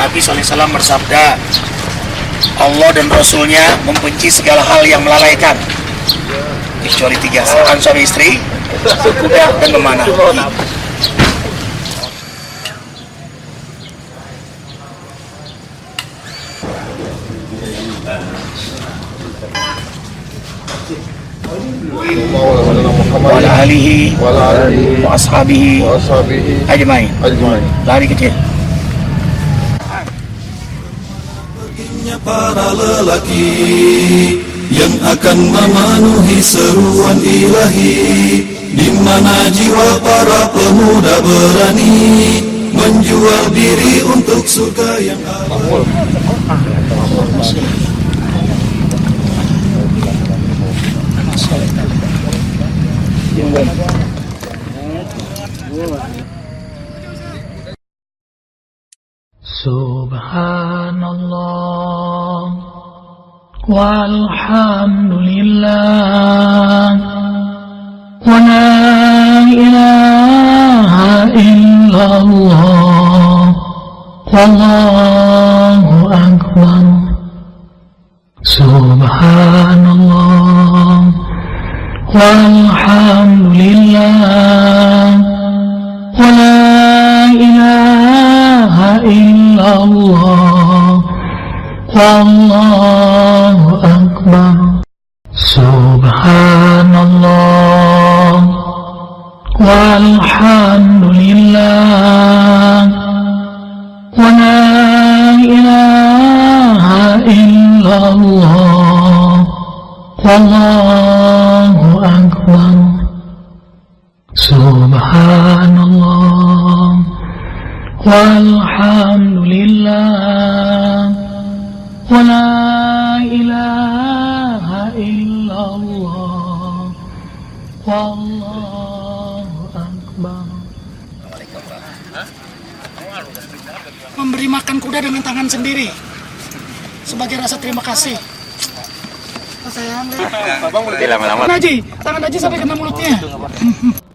Nabi SAW bersabda, Allah dan Rasulnya membenci segala hal yang melalaikan, kecuali 3, seakan suami istri, berkuda, dan memanah. Wa ala alihi wa ashabihi ajmain. Lari kecil. Para lelaki yang akan memenuhi seruan ilahi, di mana jiwa para pemuda berani menjual diri untuk surga yang abadi. Subhanallah walhamdulillah wa la ilaha illallah wallahu akbar. Subhanallah walhamdulillah wa la ilaha illallah wallahu akbar. Subhanallah walhamdulillah wa la ilaha illallah wallahu akbar. Subhanallah walhamdulillah wa la ilaha illallah wallahu akbar. Memberi makan kuda dengan tangan sendiri sebagai rasa terima kasih. Sayang, tangan Haji sampai kena mulutnya.